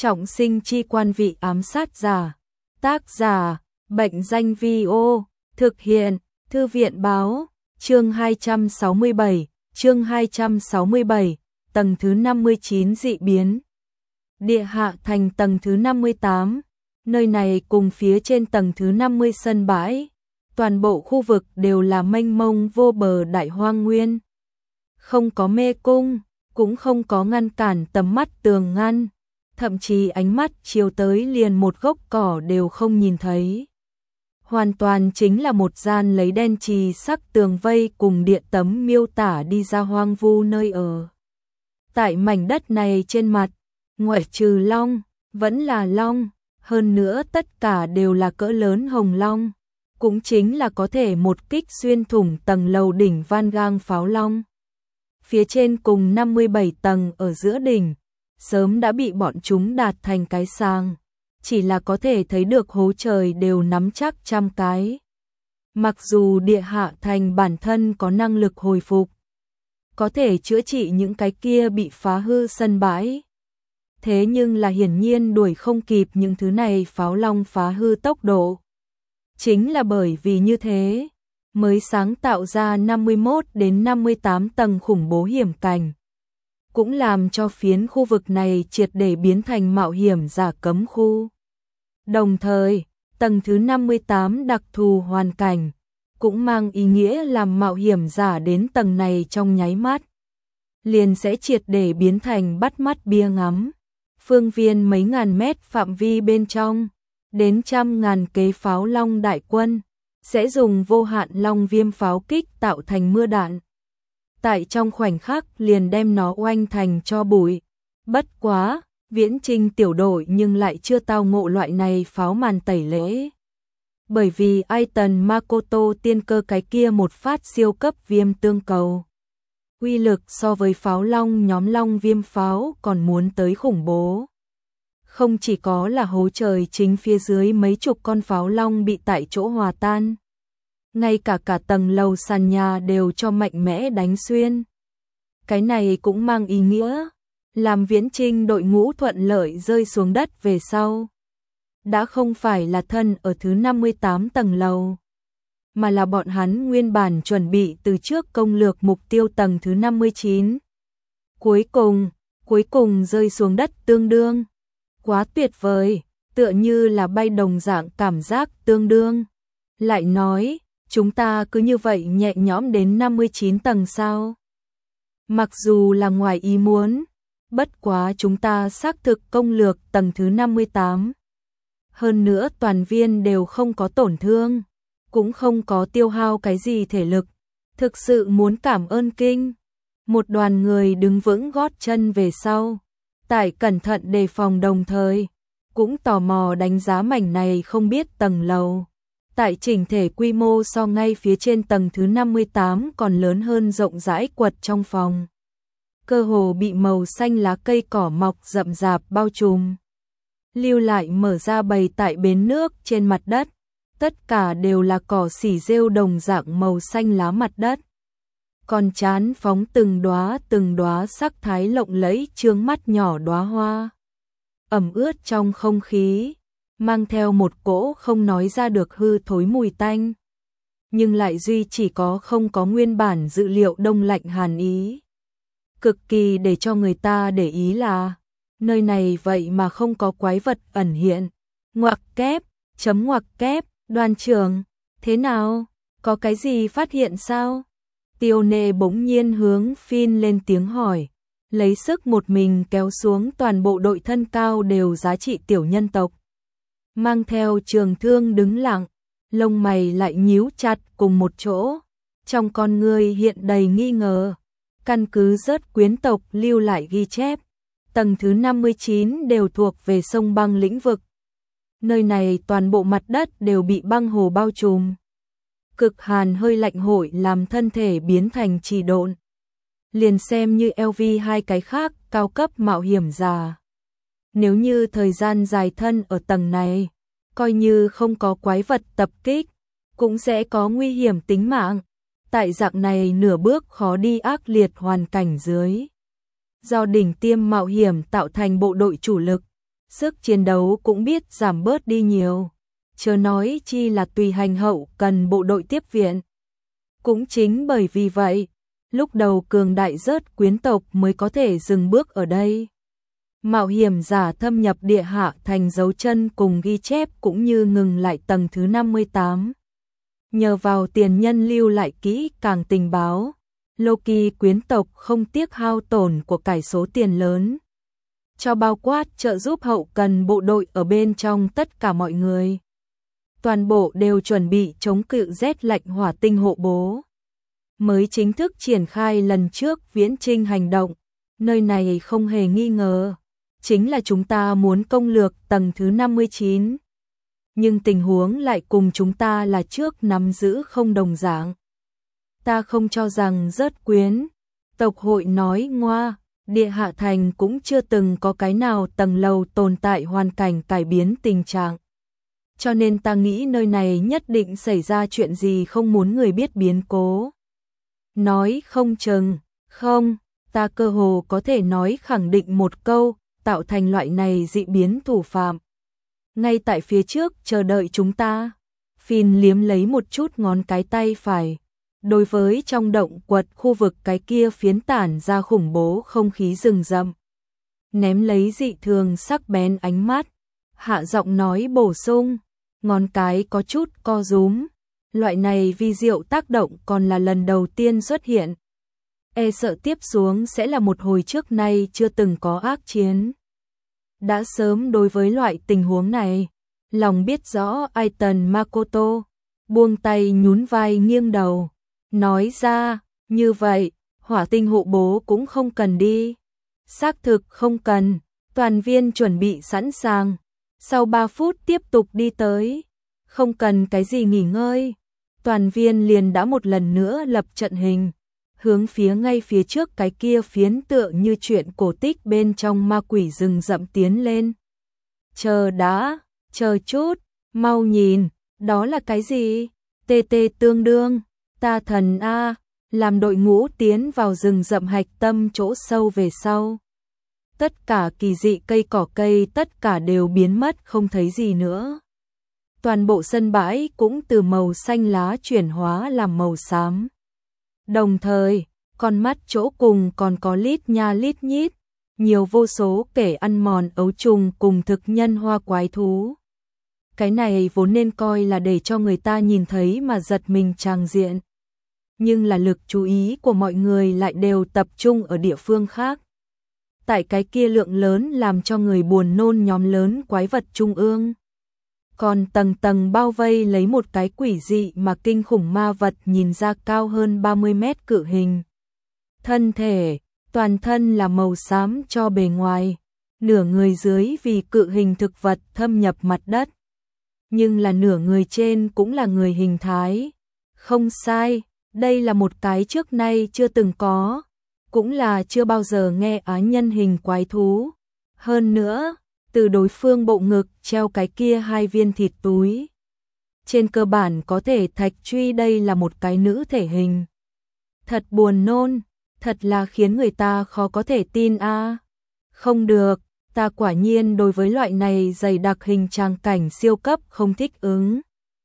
Trọng sinh chi quan vị ám sát giả. Tác giả, Bệnh danh Vi-ô, thực hiện, Thư viện báo, chương 267, tầng thứ 59 dị biến. Địa hạ thành tầng thứ 58, nơi này cùng phía trên tầng thứ 50 sân bãi, toàn bộ khu vực đều là mênh mông vô bờ đại hoang nguyên. Không có mê cung, cũng không có ngăn cản tầm mắt tường ngăn, thậm chí ánh mắt chiếu tới liền một gốc cỏ đều không nhìn thấy. Hoàn toàn chính là một gian lấy đen chì sắc tường vây cùng điện tấm miêu tả đi ra hoang vu nơi ở. Tại mảnh đất này trên mặt, ngoại trừ long, vẫn là long, hơn nữa tất cả đều là cỡ lớn hồng long, cũng chính là có thể một kích xuyên thủng tầng lầu đỉnh van gang pháo long. Phía trên cùng 57 tầng ở giữa đỉnh, sớm đã bị bọn chúng đạt thành cái sàng, chỉ là có thể thấy được hố trời đều nắm chắc trăm cái. Mặc dù địa hạ thành bản thân có năng lực hồi phục, có thể chữa trị những cái kia bị phá hư sân bãi, thế nhưng là hiển nhiên đuổi không kịp những thứ này pháo long phá hư tốc độ. Chính là bởi vì như thế, mới sáng tạo ra 51 đến 58 tầng khủng bố hiểm cảnh, cũng làm cho phiến khu vực này triệt để biến thành mạo hiểm giả cấm khu. Đồng thời, tầng thứ 58 đặc thù hoàn cảnh, cũng mang ý nghĩa làm mạo hiểm giả đến tầng này trong nháy mắt, liền sẽ triệt để biến thành bắt mắt bia ngắm. Phương viên mấy ngàn mét phạm vi bên trong, đến trăm ngàn kế pháo long đại quân, sẽ dùng vô hạn long viêm pháo kích tạo thành mưa đạn. Tại trong khoảnh khắc liền đem nó oanh thành cho bụi. Bất quá, Viễn Trinh tiểu đội nhưng lại chưa tao ngộ loại này pháo màn tẩy lễ. Bởi vì Aiton Makoto tiên cơ cái kia một phát siêu cấp viêm tương cầu, uy lực so với pháo long nhóm long viêm pháo còn muốn tới khủng bố. Không chỉ có là hố trời chính phía dưới mấy chục con pháo long bị tại chỗ hòa tan, ngay cả tầng lầu sàn nhà đều cho mạnh mẽ đánh xuyên. Cái này cũng mang ý nghĩa, làm Viễn Trinh đội ngũ thuận lợi rơi xuống đất về sau. Đã không phải là thân ở thứ 58 tầng lầu, mà là bọn hắn nguyên bản chuẩn bị từ trước công lược mục tiêu tầng thứ 59. Cuối cùng rơi xuống đất tương đương. Quá tuyệt vời, tựa như là bay đồng dạng cảm giác tương đương. Lại nói, chúng ta cứ như vậy nhẹ nhõm đến 59 tầng sao? Mặc dù là ngoài ý muốn, bất quá chúng ta xác thực công lược tầng thứ 58. Hơn nữa toàn viên đều không có tổn thương, cũng không có tiêu hao cái gì thể lực. Thực sự muốn cảm ơn kinh. Một đoàn người đứng vững gót chân về sau, tại cẩn thận đề phòng đồng thời, cũng tò mò đánh giá mảnh này không biết tầng lầu. Tại chỉnh thể quy mô so ngay phía trên tầng thứ 58 còn lớn hơn rộng rãi quật trong phòng. Cơ hồ bị màu xanh lá cây cỏ mọc rậm rạp bao trùm. Lưu lại mở ra bày tại bến nước trên mặt đất, tất cả đều là cỏ xỉ rêu đồng dạng màu xanh lá mặt đất. Còn chán phóng từng đóa sắc thái lộng lẫy chướng mắt nhỏ đóa hoa. Ẩm ướt trong không khí, mang theo một cỗ không nói ra được hư thối mùi tanh, nhưng lại duy chỉ có không có nguyên bản dự liệu đông lạnh hàn ý. Cực kỳ để cho người ta để ý là, nơi này vậy mà không có quái vật ẩn hiện. Ngoặc kép, đoàn trưởng, thế nào? Có cái gì phát hiện sao? Tiêu Nê bỗng nhiên hướng Phin lên tiếng hỏi, lấy sức một mình kéo xuống toàn bộ đội thân cao đều giá trị tiểu nhân tộc. Mang theo trường thương đứng lặng, lông mày lại nhíu chặt cùng một chỗ, trong con người hiện đầy nghi ngờ. Căn cứ rớt quyến tộc lưu lại ghi chép, tầng thứ 59 đều thuộc về sông băng lĩnh vực. Nơi này toàn bộ mặt đất đều bị băng hồ bao trùm. Cực hàn hơi lạnh hội làm thân thể biến thành trì độn. Liền xem như LV hai cái khác cao cấp mạo hiểm giả, nếu như thời gian dài thân ở tầng này, coi như không có quái vật tập kích, cũng sẽ có nguy hiểm tính mạng. Tại dạng này nửa bước khó đi ác liệt hoàn cảnh dưới, do đỉnh tiêm mạo hiểm tạo thành bộ đội chủ lực, sức chiến đấu cũng biết giảm bớt đi nhiều, chớ nói chi là tùy hành hậu cần bộ đội tiếp viện. Cũng chính bởi vì vậy, lúc đầu cường đại rớt quyến tộc mới có thể dừng bước ở đây. Mạo hiểm giả thâm nhập địa hạ thành dấu chân cùng ghi chép cũng như ngừng lại tầng thứ 58. Nhờ vào tiền nhân lưu lại kỹ càng tình báo, Loki quyến tộc không tiếc hao tổn của cải số tiền lớn, cho bao quát trợ giúp hậu cần bộ đội ở bên trong tất cả mọi người. Toàn bộ đều chuẩn bị chống cự rét lạnh hỏa tinh hộ bố. Mới chính thức triển khai lần trước viễn chinh hành động, nơi này không hề nghi ngờ, chính là chúng ta muốn công lược tầng thứ 59. Nhưng tình huống lại cùng chúng ta là trước nắm giữ không đồng dạng. Ta không cho rằng rớt quyến tộc hội nói ngoa, địa hạ thành cũng chưa từng có cái nào tầng lầu tồn tại hoàn cảnh cải biến tình trạng. Cho nên ta nghĩ nơi này nhất định xảy ra chuyện gì không muốn người biết biến cố. Nói không chừng, không, ta cơ hồ có thể nói khẳng định một câu, tạo thành loại này dị biến thủ phạm. Ngay tại phía trước chờ đợi chúng ta. Phin liếm lấy một chút ngón cái tay phải. Đối với trong động quật khu vực cái kia phiến tản ra khủng bố không khí rừng rậm. Ném lấy dị thường sắc bén ánh mắt. Hạ giọng nói bổ sung, ngón cái có chút co rúm. Loại này vi diệu tác động còn là lần đầu tiên xuất hiện. E sợ tiếp xuống sẽ là một hồi trước nay chưa từng có ác chiến. Đã sớm đối với loại tình huống này, lòng biết rõ Aiton Makoto, buông tay nhún vai nghiêng đầu, nói ra, như vậy, hỏa tinh hộ bố cũng không cần đi. Xác thực không cần, toàn viên chuẩn bị sẵn sàng, sau 3 phút tiếp tục đi tới, không cần cái gì nghỉ ngơi. Toàn viên liền đã một lần nữa lập trận hình, hướng phía ngay phía trước cái kia phiến tựa như chuyện cổ tích bên trong ma quỷ rừng rậm tiến lên. Chờ đã, chờ chút, mau nhìn, đó là cái gì? TT tương đương, ta thần a, làm đội ngũ tiến vào rừng rậm hạch tâm chỗ sâu về sau. Tất cả kỳ dị cây cỏ cây tất cả đều biến mất không thấy gì nữa. Toàn bộ sân bãi cũng từ màu xanh lá chuyển hóa làm màu xám. Đồng thời, con mắt chỗ cùng còn có lít nha lít nhít, nhiều vô số kẻ ăn mòn ấu trùng cùng thực nhân hoa quái thú. Cái này vốn nên coi là để cho người ta nhìn thấy mà giật mình tràng diện. Nhưng là lực chú ý của mọi người lại đều tập trung ở địa phương khác. Tại cái kia lượng lớn làm cho người buồn nôn nhóm lớn quái vật trung ương. Còn tầng tầng bao vây lấy một cái quỷ dị mà kinh khủng ma vật nhìn ra cao hơn 30 mét cự hình. Thân thể, toàn thân là màu xám cho bề ngoài, nửa người dưới vì cự hình thực vật thâm nhập mặt đất. Nhưng là nửa người trên cũng là người hình thái. Không sai, đây là một cái trước nay chưa từng có, cũng là chưa bao giờ nghe á nhân hình quái thú. Hơn nữa, từ đối phương bộ ngực treo cái kia 2 viên thịt túi. Trên cơ bản có thể thạch truy đây là một cái nữ thể hình. Thật buồn nôn, thật là khiến người ta khó có thể tin a. Không được, ta quả nhiên đối với loại này dày đặc hình tràng cảnh siêu cấp không thích ứng.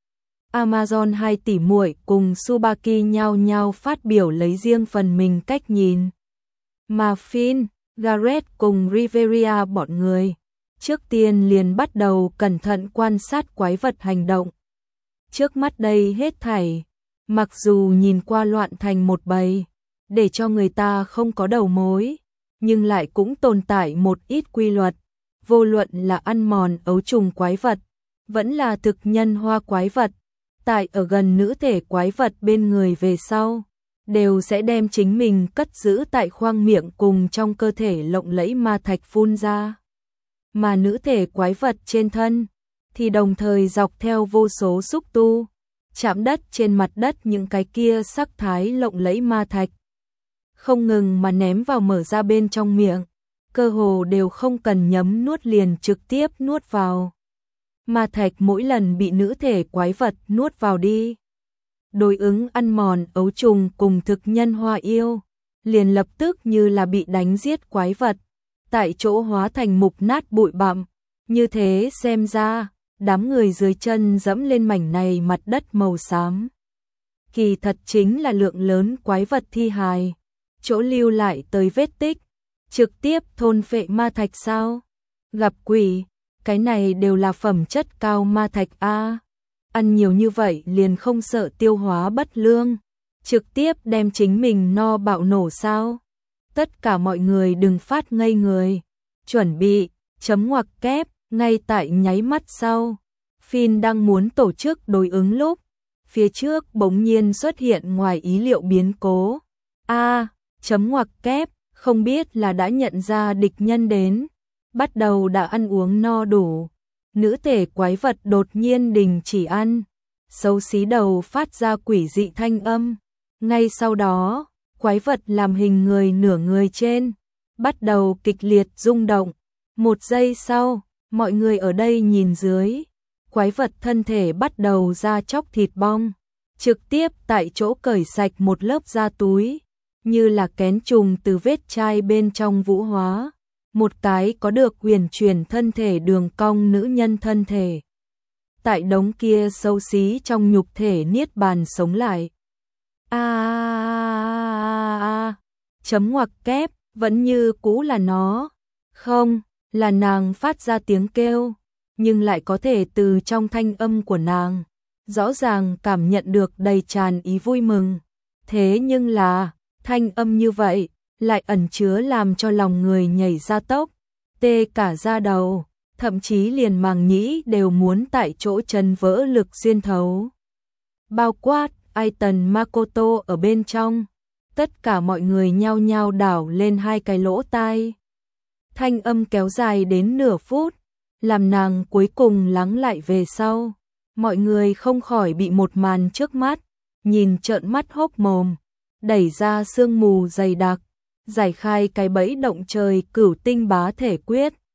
Amazon 2 tỷ muội cùng Tsubaki nhau nhau phát biểu lấy riêng phần mình cách nhìn. Mà Finn, Gareth cùng Riveria bọn người trước tiên liền bắt đầu cẩn thận quan sát quái vật hành động. Trước mắt đây hết thảy, mặc dù nhìn qua loạn thành một bầy, để cho người ta không có đầu mối, nhưng lại cũng tồn tại một ít quy luật, vô luận là ăn mòn ấu trùng quái vật, vẫn là thực nhân hoa quái vật, tại ở gần nữ thể quái vật bên người về sau, đều sẽ đem chính mình cất giữ tại khoang miệng cùng trong cơ thể lộng lẫy ma thạch phun ra. Mà nữ thể quái vật trên thân thì đồng thời dọc theo vô số xúc tu, chạm đất trên mặt đất những cái kia sắc thái lộng lẫy ma thạch. Không ngừng mà ném vào mở ra bên trong miệng, cơ hồ đều không cần nhấm nuốt liền trực tiếp nuốt vào. Ma thạch mỗi lần bị nữ thể quái vật nuốt vào đi, đối ứng ăn mòn ấu trùng cùng thực nhân hoa yêu, liền lập tức như là bị đánh giết quái vật, tại chỗ hóa thành mục nát bụi bặm, Như thế xem ra, đám người dưới chân dẫm lên mảnh này mặt đất màu xám. Kỳ thật chính là lượng lớn quái vật thi hài, chỗ lưu lại tới vết tích, trực tiếp thôn phệ ma thạch sao? Gặp quỷ, cái này đều là phẩm chất cao ma thạch a. Ăn nhiều như vậy liền không sợ tiêu hóa bất lương, trực tiếp đem chính mình no bạo nổ sao? Tất cả mọi người đừng phát ngây người, chuẩn bị, chấm ngoặc kép, ngay tại nháy mắt sau. Phin đang muốn tổ chức đối ứng lúc, phía trước bỗng nhiên xuất hiện ngoài ý liệu biến cố. Chấm ngoặc kép, không biết là đã nhận ra địch nhân đến, bắt đầu đã ăn uống no đủ. Nữ thể quái vật đột nhiên đình chỉ ăn, xấu xí đầu phát ra quỷ dị thanh âm. Ngay sau đó, quái vật làm hình người nửa người trên, bắt đầu kịch liệt rung động. 1 giây sau, mọi người ở đây nhìn dưới, quái vật thân thể bắt đầu ra chóc thịt bong, trực tiếp tại chỗ cởi sạch một lớp da túi, như là kén trùng từ vết chai bên trong vũ hóa. Một cái có được huyền chuyển thân thể đường cong nữ nhân thân thể. Tại đống kia xấu xí trong nhục thể niết bàn sống lại. Chấm ngoặc kép, vẫn như cũ là nó. Không, là nàng phát ra tiếng kêu, nhưng lại có thể từ trong thanh âm của nàng, rõ ràng cảm nhận được đầy tràn ý vui mừng. Thế nhưng là, thanh âm như vậy, lại ẩn chứa làm cho lòng người nhảy ra tốc, tê cả da đầu, thậm chí liền màng nhĩ đều muốn tại chỗ chân vỡ lực xuyên thấu. Bao quát, Aiton Makoto ở bên trong, tất cả mọi người nhao nhao đảo lên 2 cái lỗ tai. Thanh âm kéo dài đến nửa phút, làm nàng cuối cùng lắng lại về sau. Mọi người không khỏi bị một màn trước mắt, nhìn trợn mắt hốc mồm, đẩy ra sương mù dày đặc, giải khai cái bẫy động trời cửu tinh bá thể quyết.